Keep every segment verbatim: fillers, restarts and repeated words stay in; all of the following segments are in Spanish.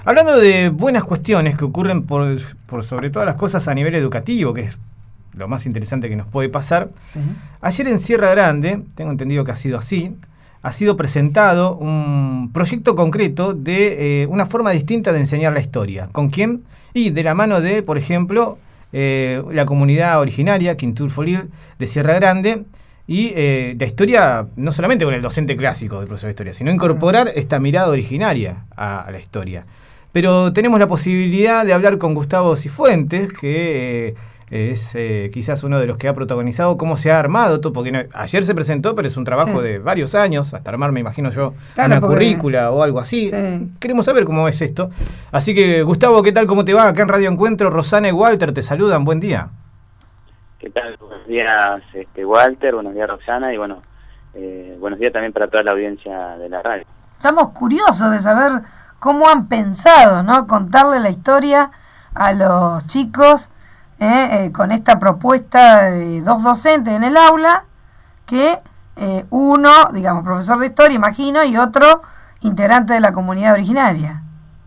Hablando de buenas cuestiones que ocurren por, por sobre todas las cosas a nivel educativo, que es lo más interesante que nos puede pasar. Sí. Ayer en Sierra Grande, tengo entendido que ha sido así, ha sido presentado un proyecto concreto de eh, una forma distinta de enseñar la historia. ¿Con quién? Y de la mano de, por ejemplo, eh, la comunidad originaria, Quintulfolil, de Sierra Grande, y eh, la historia, no solamente con el docente clásico del profesor de historia, sino incorporar esta mirada originaria a, a la historia. Pero tenemos la posibilidad de hablar con Gustavo Cifuentes, que... Eh, es eh, quizás uno de los que ha protagonizado cómo se ha armado todo, porque no, ayer se presentó, pero es un trabajo Sí. de varios años, hasta armar, me imagino yo, Claro, una porque- currícula o algo así. Sí. Queremos saber cómo es esto. Así que, Gustavo, ¿qué tal? ¿Cómo te va? Acá en Radio Encuentro, Rosana y Walter te saludan. Buen día. ¿Qué tal? Buenos días, este, Walter, buenos días, Roxana, y bueno, eh, buenos días también para toda la audiencia de la radio. Estamos curiosos de saber cómo han pensado, ¿no? Contarle la historia a los chicos eh, eh, con esta propuesta de dos docentes en el aula, que eh, uno, digamos, profesor de historia, imagino, y otro integrante de la comunidad originaria.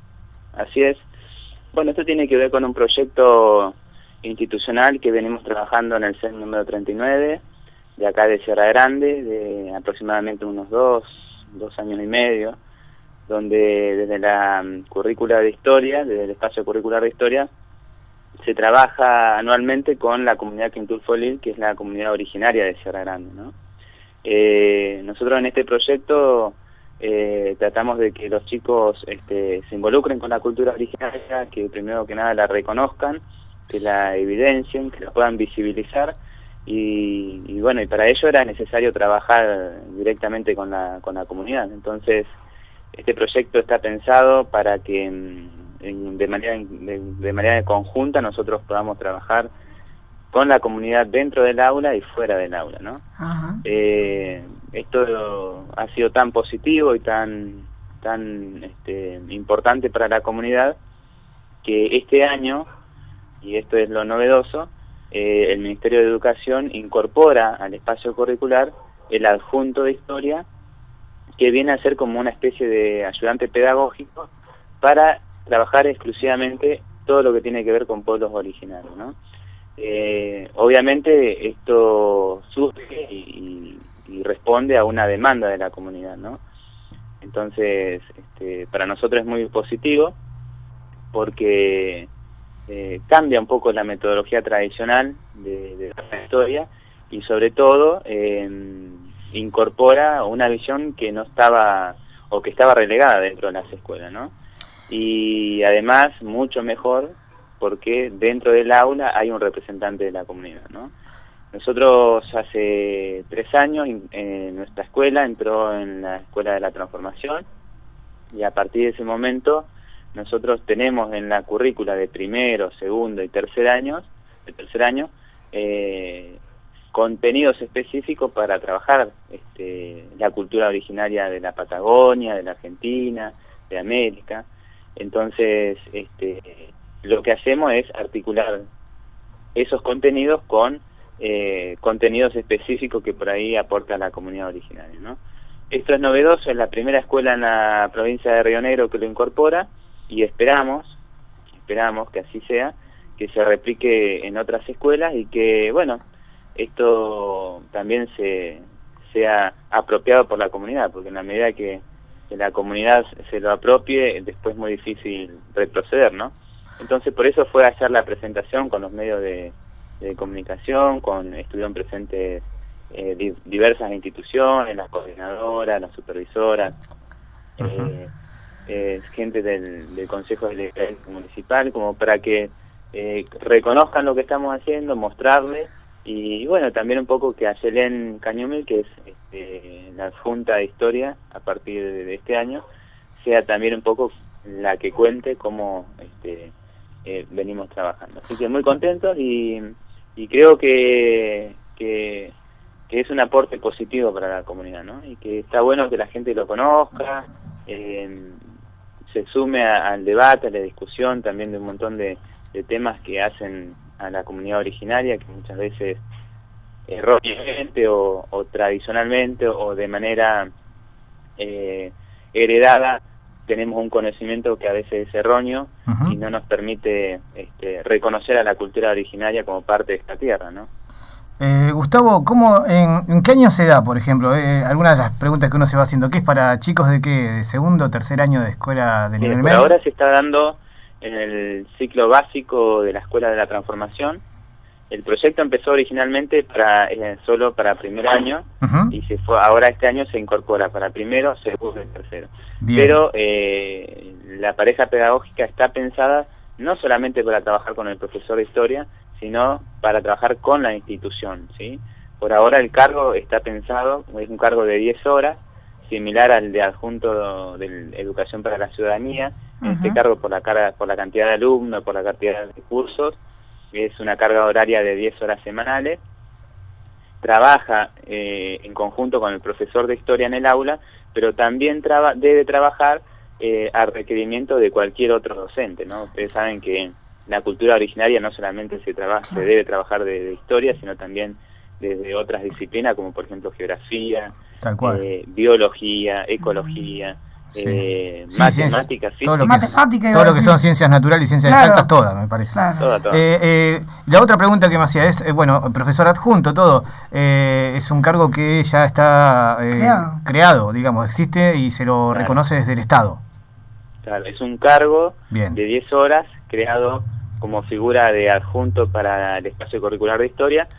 Así es. Bueno, esto tiene que ver con un proyecto institucional que venimos trabajando en el C E N número treinta y nueve, de acá de Sierra Grande, de aproximadamente unos dos, dos años y medio, donde desde la um, currícula de historia, desde el espacio curricular de historia, se trabaja anualmente con la comunidad Quintulfolil, que es la comunidad originaria de Sierra Grande, ¿no? Eh, nosotros en este proyecto eh, tratamos de que los chicos este, se involucren con la cultura originaria, que primero que nada la reconozcan, que la evidencien, que la puedan visibilizar, y, y bueno, y para ello era necesario trabajar directamente con la, con la comunidad. Entonces, este proyecto está pensado para que en, en, de manera de, de manera conjunta nosotros podamos trabajar con la comunidad dentro del aula y fuera del aula, ¿no? Ajá. Eh, esto ha sido tan positivo y tan tan este, importante para la comunidad que este año, y esto es lo novedoso, eh, el Ministerio de Educación incorpora al espacio curricular el adjunto de historia, que viene a ser como una especie de ayudante pedagógico para trabajar exclusivamente todo lo que tiene que ver con pueblos originarios, ¿no? Eh, obviamente esto surge y, y responde a una demanda de la comunidad, ¿no? Entonces, este, para nosotros es muy positivo porque eh, cambia un poco la metodología tradicional de, de la historia y sobre todo eh, incorpora una visión que no estaba o que estaba relegada dentro de las escuelas, ¿no? Y además mucho mejor porque dentro del aula hay un representante de la comunidad, ¿no? Nosotros hace tres años en nuestra escuela entró en la Escuela de la Transformación y a partir de ese momento nosotros tenemos en la currícula de primero, segundo y tercer años, de tercer año, eh, contenidos específicos para trabajar este, la cultura originaria de la Patagonia, de la Argentina, de América. Entonces, este, lo que hacemos es articular esos contenidos con eh, contenidos específicos que por ahí aporta la comunidad originaria, ¿no? Esto es novedoso, es la primera escuela en la provincia de Río Negro que lo incorpora y esperamos, esperamos que así sea, que se replique en otras escuelas y que, bueno, esto también se sea apropiado por la comunidad, porque en la medida que, que la comunidad se lo apropie, después es muy difícil retroceder, ¿no? Entonces por eso fue hacer la presentación con los medios de, de comunicación, con estuvieron presentes eh, di, diversas instituciones, las coordinadoras, las supervisoras, uh-huh. eh, eh, gente del, del Consejo Deliberante Municipal, como para que eh, reconozcan lo que estamos haciendo, mostrarles. Y bueno, también un poco que a Yelén Cañumil, que es este, la adjunta de historia a partir de, de este año, sea también un poco la que cuente cómo este, eh, venimos trabajando. Así que muy contentos y, y creo que, que, que es un aporte positivo para la comunidad, ¿no? Y que está bueno que la gente lo conozca, eh, se sume a, al debate, a la discusión también de un montón de, de temas que hacen a la comunidad originaria, que muchas veces erróneamente o, o tradicionalmente o de manera eh, heredada tenemos un conocimiento que a veces es erróneo uh-huh. y no nos permite este, reconocer a la cultura originaria como parte de esta tierra, ¿no? Eh, Gustavo, ¿cómo, en, ¿en qué año se da, por ejemplo? Eh, algunas de las preguntas que uno se va haciendo, ¿qué es para chicos de qué? ¿De segundo o tercer año de escuela de nivel eh, medio? Ahora se está dando en el ciclo básico de la Escuela de la Transformación. El proyecto empezó originalmente para eh, solo para primer año uh-huh. y se fue ahora este año se incorpora para primero, segundo y tercero. Bien. Pero eh, la pareja pedagógica está pensada no solamente para trabajar con el profesor de historia, sino para trabajar con la institución, ¿sí? Por ahora el cargo está pensado, es un cargo de diez horas, similar al de adjunto de Educación para la Ciudadanía. Uh-huh. Este cargo por la carga, por la cantidad de alumnos, por la cantidad de cursos, es una carga horaria de diez horas semanales. Trabaja eh, en conjunto con el profesor de historia en el aula, pero también traba, debe trabajar eh, a requerimiento de cualquier otro docente, ¿no? Ustedes saben que la cultura originaria no solamente se trabaja, se debe trabajar de, de historia, sino también desde otras disciplinas, como por ejemplo geografía, Tal cual. Eh, biología, ecología, sí. eh, sí, matemáticas, sí, todo lo que, Matemática, todo lo que son ciencias naturales y ciencias claro. exactas, todas, me parece. Claro. Toda, toda. Eh, eh, la otra pregunta que me hacía es, eh, bueno, profesor adjunto, todo, eh, es un cargo que ya está eh, creado. creado, digamos, existe y se lo claro. reconoce desde el Estado. Claro, es un cargo Bien. de diez horas creado como figura de adjunto para el espacio curricular de historia,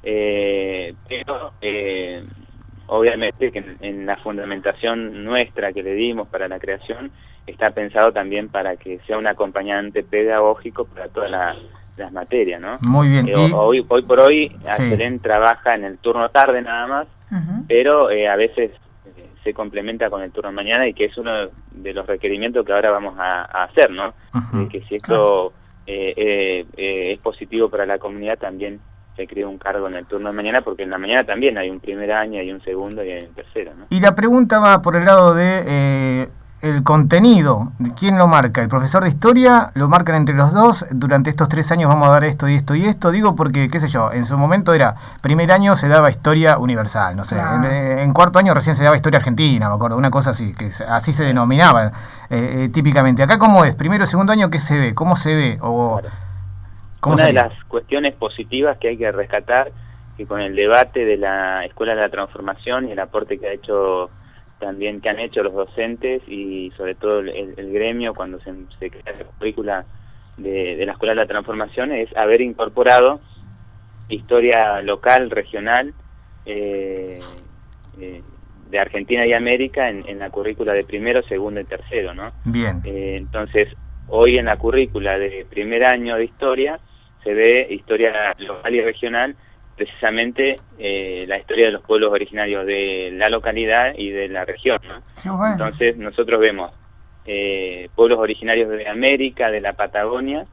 eh, pero eh, obviamente que en, en la fundamentación nuestra que le dimos para la creación está pensado también para que sea un acompañante pedagógico para todas la, las materias, ¿no? Muy bien. Eh, hoy, hoy por hoy, sí. Ayelén trabaja en el turno tarde nada más, uh-huh. pero eh, a veces eh, se complementa con el turno mañana y que es uno de los requerimientos que ahora vamos a, a hacer, ¿no? Uh-huh. De que si esto claro. eh, eh, eh, es positivo para la comunidad, también se crea un cargo en el turno de mañana, porque en la mañana también hay un primer año, hay un segundo y hay un tercero, ¿no? Y la pregunta va por el lado de eh, el contenido. ¿Quién lo marca? ¿El profesor de historia? ¿Lo marcan entre los dos? Durante estos tres años vamos a dar esto y esto y esto. Digo porque, qué sé yo, en su momento era, primer año se daba historia universal, no sé. Claro. En, en cuarto año recién se daba historia argentina, me acuerdo, una cosa así, que así se denominaba eh, eh, típicamente. Acá, ¿cómo es? Primero, segundo año, ¿qué se ve? ¿Cómo se ve? O... Claro. Una de las cuestiones positivas que hay que rescatar, que con el debate de la Escuela de la Transformación y el aporte que ha hecho también que han hecho los docentes y sobre todo el, el gremio cuando se, se crea la currícula de, de la Escuela de la Transformación, es haber incorporado historia local, regional, eh, eh, de Argentina y América en, en la currícula de primero, segundo y tercero, ¿no? Bien. Eh, entonces, hoy en la currícula de primer año de historia se ve historia local y regional, precisamente eh, la historia de los pueblos originarios de la localidad y de la región, ¿no? Qué bueno. Entonces nosotros vemos eh, pueblos originarios de América, de la Patagonia,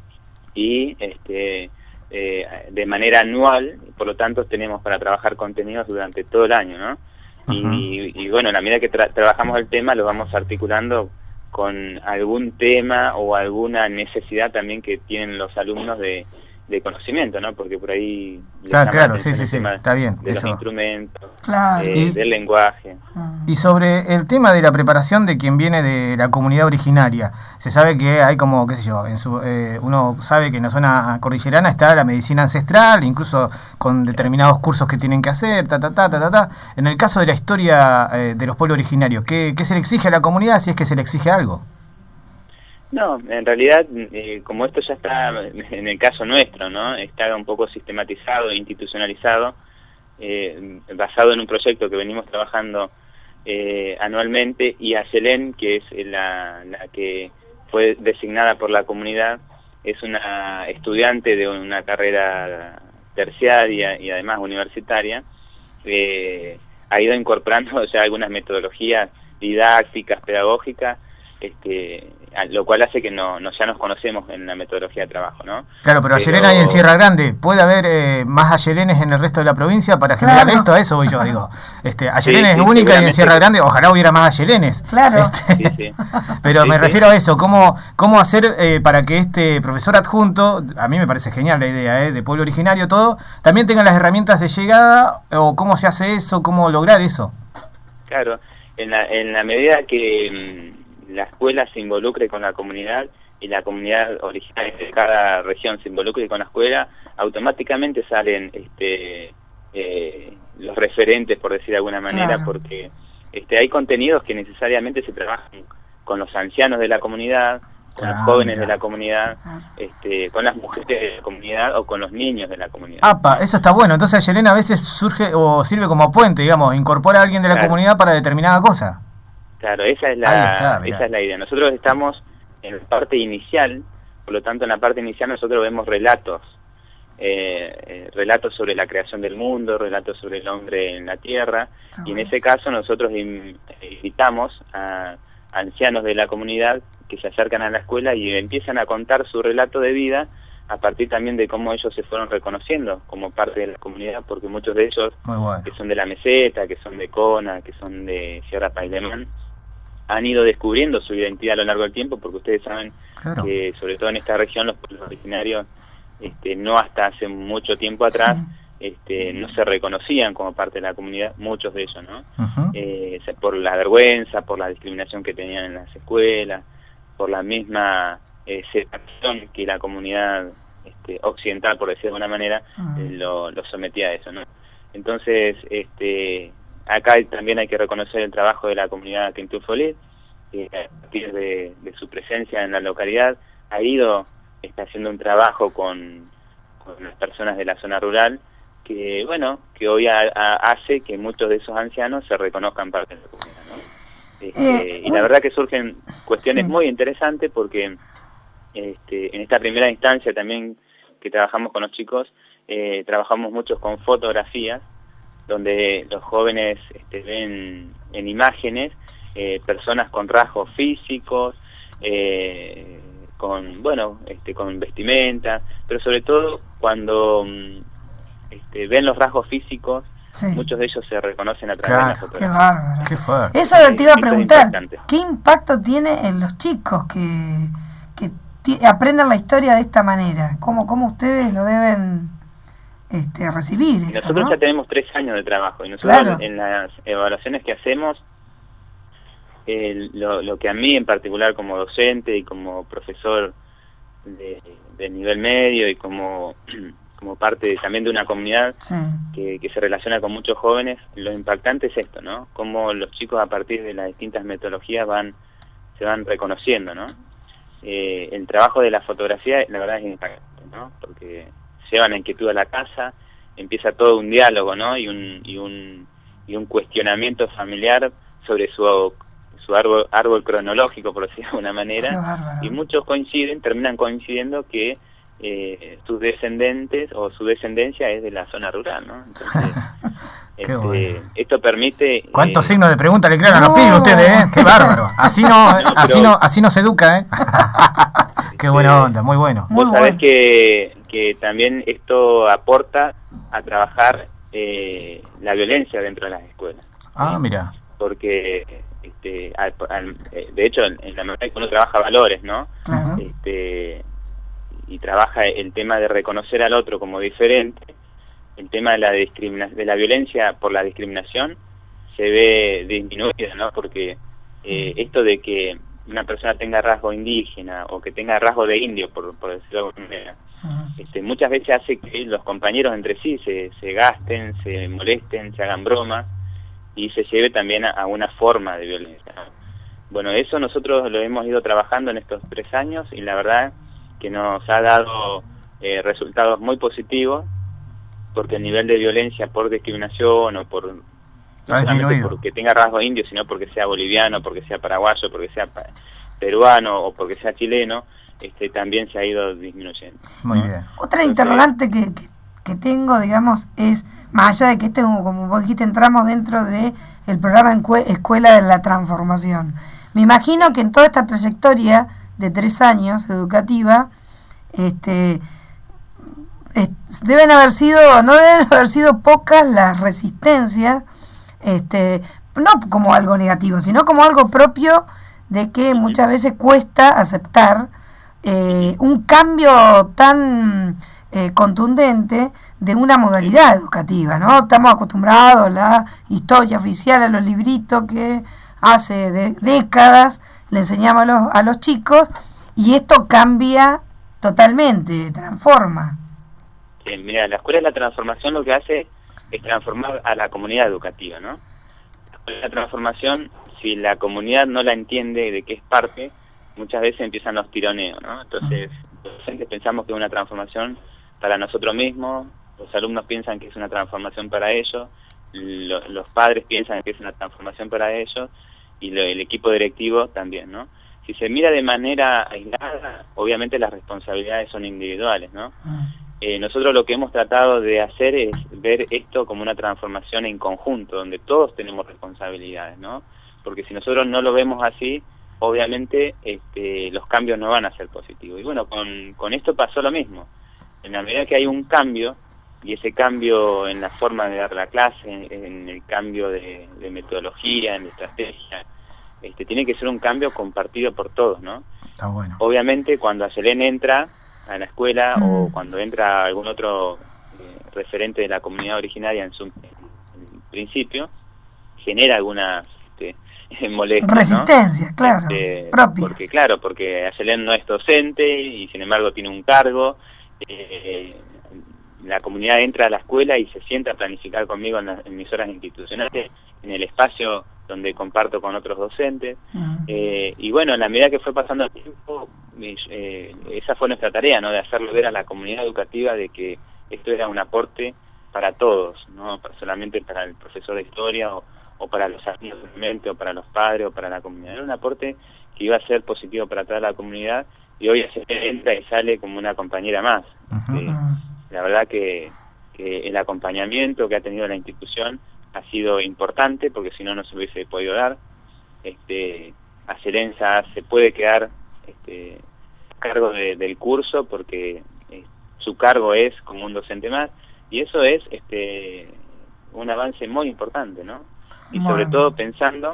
y este eh, de manera anual, por lo tanto tenemos para trabajar contenidos durante todo el año, ¿no? Uh-huh. y, y bueno, a la medida que tra- trabajamos el tema lo vamos articulando con algún tema o alguna necesidad también que tienen los alumnos de, de conocimiento, ¿no? Porque por ahí... Claro, claro, sí, sí, sí, está bien. De eso. Los instrumentos, claro. eh, y, del lenguaje. Y sobre el tema de la preparación de quien viene de la comunidad originaria, se sabe que hay como, qué sé yo, en su, eh, uno sabe que en la zona cordillerana está la medicina ancestral, incluso con determinados cursos que tienen que hacer, ta, ta, ta, ta, ta, ta. En el caso de la historia eh, de los pueblos originarios, ¿qué, ¿qué se le exige a la comunidad si es que se le exige algo? No, en realidad, eh, como esto ya está, en el caso nuestro, ¿no? Está un poco sistematizado, institucionalizado, eh, basado en un proyecto que venimos trabajando eh, anualmente, y Ayelén, que es la, la que fue designada por la comunidad, es una estudiante de una carrera terciaria y además universitaria, eh, ha ido incorporando ya algunas metodologías didácticas, pedagógicas, este, lo cual hace que no, no ya nos conocemos en la metodología de trabajo, ¿no? Claro, pero, pero... Ayelén hay en Sierra Grande, ¿puede haber eh, más Ayelenes en el resto de la provincia para generar claro. esto? A eso voy yo, digo. Este, Ayelén sí, es sí, única y en Sierra Grande ojalá hubiera más Ayelenes. Claro. Este, sí, sí. Pero sí, me sí. refiero a eso, ¿cómo, cómo hacer eh, para que este profesor adjunto, a mí me parece genial la idea, eh, de pueblo originario, todo, también tenga las herramientas de llegada, o cómo se hace eso, cómo lograr eso? Claro, en la, en la medida que... la escuela se involucre con la comunidad y la comunidad originaria de cada región se involucre con la escuela, automáticamente salen este eh, los referentes, por decir de alguna manera, claro. porque este hay contenidos que necesariamente se trabajan con los ancianos de la comunidad, con Ah, los jóvenes mira. de la comunidad, este, con las mujeres de la comunidad o con los niños de la comunidad. Apa, eso está bueno. Entonces Yelena a veces surge o sirve como puente, digamos, incorpora a alguien de la Claro. comunidad para determinada cosa. Claro, esa es Ahí la está, mirá. esa es la idea. Nosotros estamos en la parte inicial, por lo tanto en la parte inicial nosotros vemos relatos, eh, eh, relatos sobre la creación del mundo, relatos sobre el hombre en la tierra, Está y en bueno. ese caso nosotros in- invitamos a ancianos de la comunidad que se acercan a la escuela y empiezan a contar su relato de vida a partir también de cómo ellos se fueron reconociendo como parte de la comunidad, porque muchos de ellos Muy bueno. que son de la meseta, que son de Cona, que son de Sierra Pailemán, han ido descubriendo su identidad a lo largo del tiempo, porque ustedes saben Claro. que sobre todo en esta región los pueblos originarios este, no hasta hace mucho tiempo atrás Sí. este, no se reconocían como parte de la comunidad, muchos de ellos, ¿no? Ujú. Eh, se- por la vergüenza, por la discriminación que tenían en las escuelas, por la misma eh, separación que la comunidad este, occidental, por decir de alguna manera, Mm. eh, lo, lo sometía a eso, ¿no? Entonces, este, acá hay- también hay que reconocer el trabajo de la comunidad Quintufolí, que a partir de, de su presencia en la localidad ha ido, está haciendo un trabajo con, con las personas de la zona rural, que bueno, que hoy a- a- hace que muchos de esos ancianos se reconozcan parte de la comunidad, ¿no? Este, Eh, y la un- verdad que surgen cuestiones Sí. muy interesantes porque este, en esta primera instancia también que trabajamos con los chicos, eh, trabajamos muchos con fotografías, donde los jóvenes este, ven en imágenes eh, personas con rasgos físicos, eh, con bueno, este, con vestimenta, pero sobre todo cuando mm, este, ven los rasgos físicos, Sí. muchos de ellos se reconocen a través Claro. de la Qué fotografía. bárbaro. Qué fuerte. Eso Sí, te iba a eso es preguntar, impactante. ¿qué impacto tiene en los chicos que, que ti- aprendan la historia de esta manera? ¿Cómo, cómo ustedes lo deben este, recibir Y eso, nosotros ¿no? ya tenemos tres años de trabajo y nosotros Claro. en las evaluaciones que hacemos, el- lo, lo que a mí en particular como docente y como profesor de, de nivel medio y como, como parte también de una comunidad Sí. que, que se relaciona con muchos jóvenes, lo impactante es esto, ¿no? Cómo los chicos a partir de las distintas metodologías van se van reconociendo, ¿no? Eh, el trabajo de la fotografía, la verdad es impactante, ¿no? Porque llevan la inquietud a la casa, empieza todo un diálogo, ¿no? Y un y un y un cuestionamiento familiar sobre su su árbol, árbol cronológico, por decirlo de alguna Qué manera, bárbaro. y muchos coinciden, terminan coincidiendo que eh, sus descendentes o su descendencia es de la zona rural, ¿no? Entonces, Qué este, bueno. esto permite... ¿Cuántos eh, signos de pregunta le crean a los No. pibes ustedes, eh? Qué bárbaro. Así no, No, así pero- no, así no se educa, ¿eh? Qué buena onda, muy bueno. Muy Vos sabés bueno. que, que también esto aporta a trabajar eh, la violencia dentro de las escuelas. Ah, ¿sí? mira. Porque, este, al- al- eh, de hecho, en, en la medida que uno trabaja valores, ¿no? Claro. Este, y trabaja el tema de reconocer al otro como diferente, el tema de la discrimina de la violencia por la discriminación se ve disminuida, ¿no? Porque eh, esto de que una persona tenga rasgo indígena o que tenga rasgo de indio, por, por decirlo de alguna manera, Ujú. este, muchas veces hace que los compañeros entre sí se, se gasten, se molesten, se hagan bromas y se lleve también a, a una forma de violencia, ¿no? Bueno, eso nosotros lo hemos ido trabajando en estos tres años y la verdad que nos ha dado eh, resultados muy positivos, porque el nivel de violencia por discriminación o por no Ha solamente disminuido. porque tenga rasgo indio, sino porque sea boliviano, porque sea paraguayo, porque sea pa- peruano o porque sea chileno, este también se ha ido disminuyendo. Muy ¿no? bien. Otra Entonces- interrogante que, que, que tengo, digamos, es, más allá de que este, como vos dijiste, entramos dentro de el programa Encue- Escuela de la Transformación. Me imagino que en toda esta trayectoria de tres años educativa, este, es- deben haber sido, no deben haber sido pocas las resistencias, este, no como algo negativo, sino como algo propio de que muchas veces cuesta aceptar eh, un cambio tan eh, contundente de una modalidad educativa, ¿no? Estamos acostumbrados a la historia oficial, a los libritos que hace de- décadas le enseñamos a los, a los chicos, y esto cambia totalmente, transforma. Sí, mira, la escuela de la transformación lo que hace es transformar a la comunidad educativa, ¿no? La escuela de la transformación, si la comunidad no la entiende de qué es parte, muchas veces empiezan los tironeos, ¿no? Entonces, los docentes pensamos que es una transformación para nosotros mismos, los alumnos piensan que es una transformación para ellos, lo, los padres piensan que es una transformación para ellos, y lo, el equipo directivo también, ¿no? Si se mira de manera aislada, obviamente las responsabilidades son individuales, ¿no? Eh, nosotros lo que hemos tratado de hacer es ver esto como una transformación en conjunto, donde todos tenemos responsabilidades, ¿no? Porque si nosotros no lo vemos así, obviamente este, los cambios no van a ser positivos. Y bueno, con, con esto pasó lo mismo. En la medida que hay un cambio, y ese cambio en la forma de dar la clase, en, en el cambio de, de metodología, en la estrategia, este, tiene que ser un cambio compartido por todos, ¿no? Está bueno. Obviamente cuando Ayelén entra a la escuela mm. o cuando entra algún otro eh, referente de la comunidad originaria en su en principio, genera algunas este, molestias, resistencia, ¿no? claro, este, propias. Porque claro, porque Ayelén no es docente y sin embargo tiene un cargo. Eh, la comunidad entra a la escuela y se sienta a planificar conmigo en, la, en mis horas institucionales, en el espacio donde comparto con otros docentes. Uh-huh. eh, y bueno, en la medida que fue pasando el tiempo, eh, esa fue nuestra tarea, ¿no? De hacerlo ver a la comunidad educativa de que esto era un aporte para todos, no solamente para el profesor de historia o, o para los alumnos o para los padres o para la comunidad. Era un aporte que iba a ser positivo para toda la comunidad, y hoy se entra y sale como una compañera más. Uh-huh. eh, la verdad que, que el acompañamiento que ha tenido la institución ha sido importante, porque si no, no se hubiese podido dar. Este, Acerenza se puede quedar este, a cargo de, del curso, porque eh, su cargo es como un docente más, y eso es este, un avance muy importante, ¿no? Y sobre bueno. todo pensando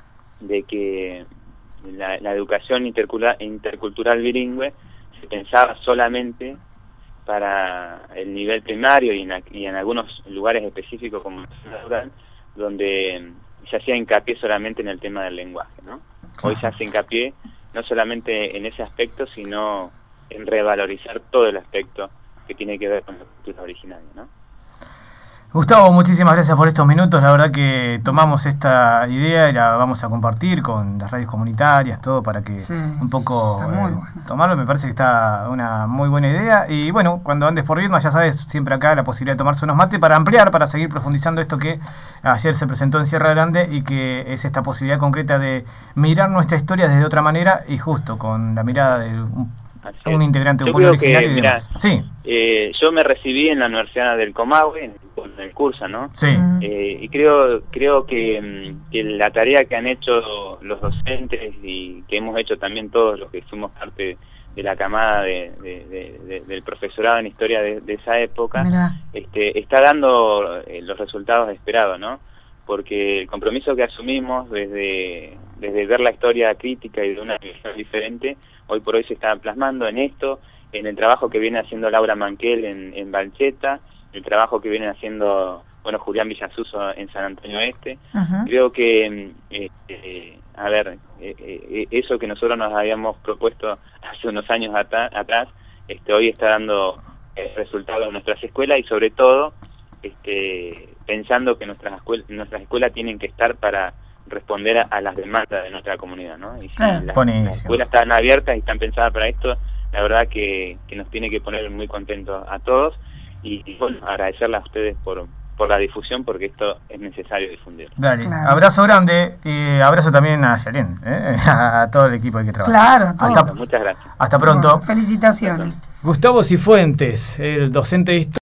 de que la, la educación intercultural, intercultural bilingüe se pensaba solamente para el nivel primario y en, y en algunos lugares específicos como la zona rural, donde se hacía hincapié solamente en el tema del lenguaje, ¿no? Hoy se hace hincapié no solamente en ese aspecto, sino en revalorizar todo el aspecto que tiene que ver con la cultura originaria, ¿no? Gustavo, muchísimas gracias por estos minutos. La verdad que tomamos esta idea y la vamos a compartir con las radios comunitarias, todo para que sí, un poco eh, bueno. tomarlo. Me parece que está una muy buena idea. Y bueno, cuando andes por Viedma, ya sabes, siempre acá la posibilidad de tomarse unos mates para ampliar, para seguir profundizando esto que ayer se presentó en Sierra Grande, y que es esta posibilidad concreta de mirar nuestra historia desde otra manera y justo con la mirada de un un integrante de un pueblo originario y demás. Sí. Eh, yo me recibí en la Universidad del Comahue, en, en el curso, ¿no? Sí. Eh, y creo creo que, que la tarea que han hecho los docentes y que hemos hecho también todos los que fuimos parte de la camada de, de, de, de, del profesorado en historia de, de esa época, este, está dando eh, los resultados esperados, ¿no? Porque el compromiso que asumimos desde, desde ver la historia crítica y de una visión diferente, hoy por hoy se está plasmando en esto, en el trabajo que viene haciendo Laura Manquel en, en Balcheta, el trabajo que viene haciendo, bueno, Julián Villasuso en San Antonio Este. Uh-huh. Creo que, eh, eh, a ver, eh, eh, eso que nosotros nos habíamos propuesto hace unos años at- atrás, este, hoy está dando eh, resultados en nuestras escuelas, y sobre todo, este, pensando que nuestras escuelas, nuestras escuelas tienen que estar para responder a, a las demandas de nuestra comunidad, ¿no? Y si ah, las, las escuelas están abiertas y están pensadas para esto, la verdad que, que nos tiene que poner muy contentos a todos, y, y bueno, agradecerles a ustedes por, por la difusión, porque esto es necesario difundir. Dale, claro. Abrazo grande, y abrazo también a Ayelén, ¿eh? a todo el equipo que trabaja. Claro, todo. Hasta, muchas gracias. Hasta pronto. Bueno, felicitaciones. Gustavo Cifuentes, el docente de historia.